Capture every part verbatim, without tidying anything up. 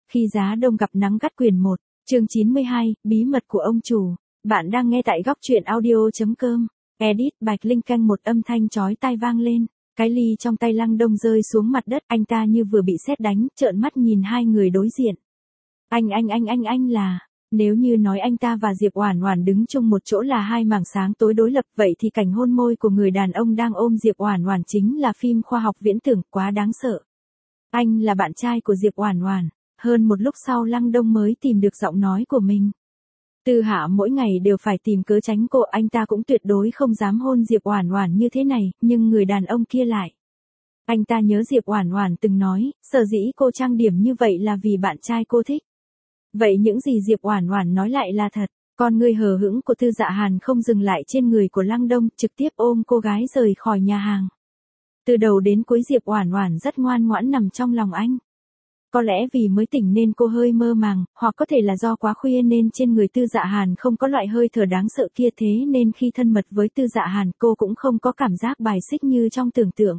Khi giá đông gặp nắng gắt quyển một, chương chín mươi hai, bí mật của ông chủ. Bạn đang nghe tại góc truyện audio.com. Edit Bạch Linh canh một âm thanh chói tai vang lên. Cái ly trong tay Lăng Đông rơi xuống mặt đất, anh ta như vừa bị sét đánh, trợn mắt nhìn hai người đối diện. Anh anh anh anh anh là... Nếu như nói anh ta và Diệp Oản Oản đứng chung một chỗ là hai mảng sáng tối đối lập, vậy thì cảnh hôn môi của người đàn ông đang ôm Diệp Oản Oản chính là phim khoa học viễn tưởng, quá đáng sợ. Anh là bạn trai của Diệp Oản Oản. Hơn một lúc sau Lăng Đông mới tìm được giọng nói của mình. Tư Hạ mỗi ngày đều phải tìm cớ tránh cô, anh ta cũng tuyệt đối không dám hôn Diệp Oản Oản như thế này, nhưng người đàn ông kia lại. Anh ta nhớ Diệp Oản Oản từng nói, sở dĩ cô trang điểm như vậy là vì bạn trai cô thích. Vậy những gì Diệp Oản Oản nói lại là thật. Con người hờ hững của Tư Dạ Hàn không dừng lại trên người của Lăng Đông, trực tiếp ôm cô gái rời khỏi nhà hàng. Từ đầu đến cuối Diệp Oản Oản rất ngoan ngoãn nằm trong lòng anh. Có lẽ vì mới tỉnh nên cô hơi mơ màng, hoặc có thể là do quá khuya nên trên người Tư Dạ Hàn không có loại hơi thở đáng sợ kia, thế nên khi thân mật với Tư Dạ Hàn cô cũng không có cảm giác bài xích như trong tưởng tượng.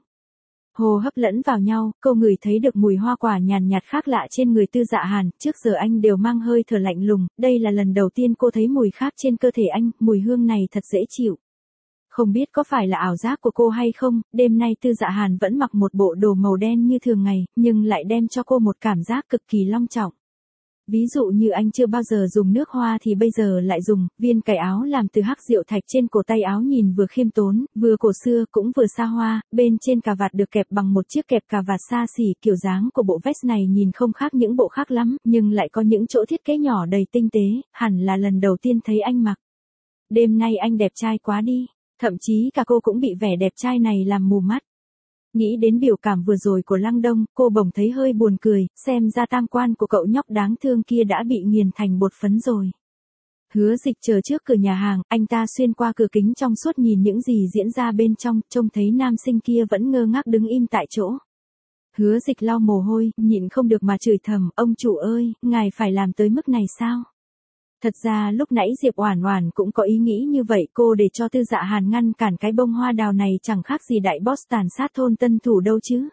Hô hấp lẫn vào nhau, cô ngửi thấy được mùi hoa quả nhàn nhạt khác lạ trên người Tư Dạ Hàn, trước giờ anh đều mang hơi thở lạnh lùng, đây là lần đầu tiên cô thấy mùi khác trên cơ thể anh, mùi hương này thật dễ chịu. Không biết có phải là ảo giác của cô hay không, đêm nay Tư Dạ Hàn vẫn mặc một bộ đồ màu đen như thường ngày, nhưng lại đem cho cô một cảm giác cực kỳ long trọng. Ví dụ như anh chưa bao giờ dùng nước hoa thì bây giờ lại dùng, viên cài áo làm từ hắc diệu thạch trên cổ tay áo nhìn vừa khiêm tốn, vừa cổ xưa cũng vừa xa hoa, bên trên cà vạt được kẹp bằng một chiếc kẹp cà vạt xa xỉ, kiểu dáng của bộ vest này nhìn không khác những bộ khác lắm, nhưng lại có những chỗ thiết kế nhỏ đầy tinh tế, hẳn là lần đầu tiên thấy anh mặc. Đêm nay anh đẹp trai quá đi, thậm chí cả cô cũng bị vẻ đẹp trai này làm mù mắt. Nghĩ đến biểu cảm vừa rồi của Lăng Đông, cô bỗng thấy hơi buồn cười, xem ra tam quan của cậu nhóc đáng thương kia đã bị nghiền thành bột phấn rồi. Hứa Dịch chờ trước cửa nhà hàng, anh ta xuyên qua cửa kính trong suốt nhìn những gì diễn ra bên trong, trông thấy nam sinh kia vẫn ngơ ngác đứng im tại chỗ. Hứa Dịch lau mồ hôi, nhịn không được mà chửi thầm, ông chủ ơi, ngài phải làm tới mức này sao? Thật ra lúc nãy Diệp Oản Oản cũng có ý nghĩ như vậy, cô để cho Tư Dạ Hàn ngăn cản cái bông hoa đào này chẳng khác gì đại boss tàn sát thôn tân thủ đâu chứ.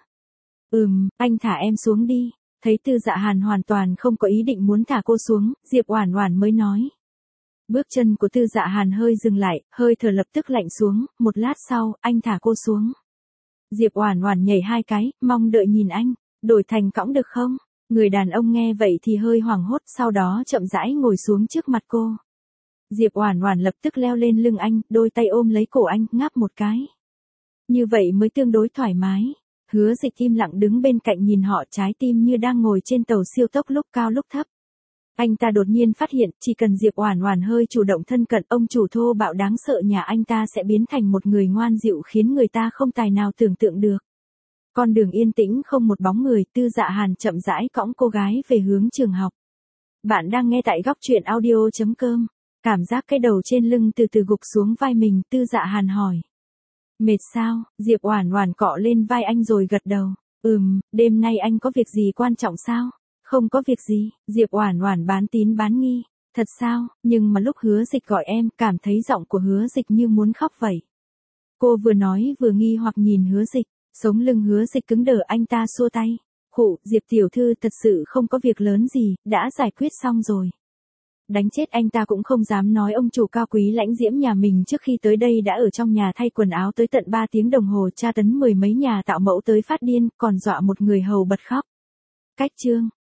Ừm, anh thả em xuống đi. Thấy Tư Dạ Hàn hoàn toàn không có ý định muốn thả cô xuống, Diệp Oản Oản mới nói. Bước chân của Tư Dạ Hàn hơi dừng lại, hơi thở lập tức lạnh xuống, một lát sau, anh thả cô xuống. Diệp Oản Oản nhảy hai cái, mong đợi nhìn anh, đổi thành cõng được không? Người đàn ông nghe vậy thì hơi hoảng hốt, sau đó chậm rãi ngồi xuống trước mặt cô. Diệp Oản Oản lập tức leo lên lưng anh, đôi tay ôm lấy cổ anh, ngáp một cái. Như vậy mới tương đối thoải mái. Hứa Dịch im lặng đứng bên cạnh nhìn họ, trái tim như đang ngồi trên tàu siêu tốc lúc cao lúc thấp. Anh ta đột nhiên phát hiện, chỉ cần Diệp Oản Oản hơi chủ động thân cận, ông chủ thô bạo đáng sợ nhà anh ta sẽ biến thành một người ngoan dịu khiến người ta không tài nào tưởng tượng được. Con đường yên tĩnh không một bóng người, Tư Dạ Hàn chậm rãi cõng cô gái về hướng trường học. Bạn đang nghe tại góc truyện audio.com. Cảm giác cái đầu trên lưng từ từ gục xuống vai mình, Tư Dạ Hàn hỏi. Mệt sao? Diệp Oản Oản cọ lên vai anh rồi gật đầu. Ừm, đêm nay anh có việc gì quan trọng sao? Không có việc gì, Diệp Oản Oản bán tín bán nghi. Thật sao? Nhưng mà lúc Hứa Dịch gọi em, cảm thấy giọng của Hứa Dịch như muốn khóc vậy. Cô vừa nói vừa nghi hoặc nhìn Hứa Dịch. Sống lưng Hứa Dịch cứng đờ, anh ta xua tay. Khụ, Diệp tiểu thư thật sự không có việc lớn gì, đã giải quyết xong rồi. Đánh chết anh ta cũng không dám nói ông chủ cao quý lãnh diễm nhà mình trước khi tới đây đã ở trong nhà thay quần áo tới tận ba tiếng đồng hồ, tra tấn mười mấy nhà tạo mẫu tới phát điên, còn dọa một người hầu bật khóc. Cách chương,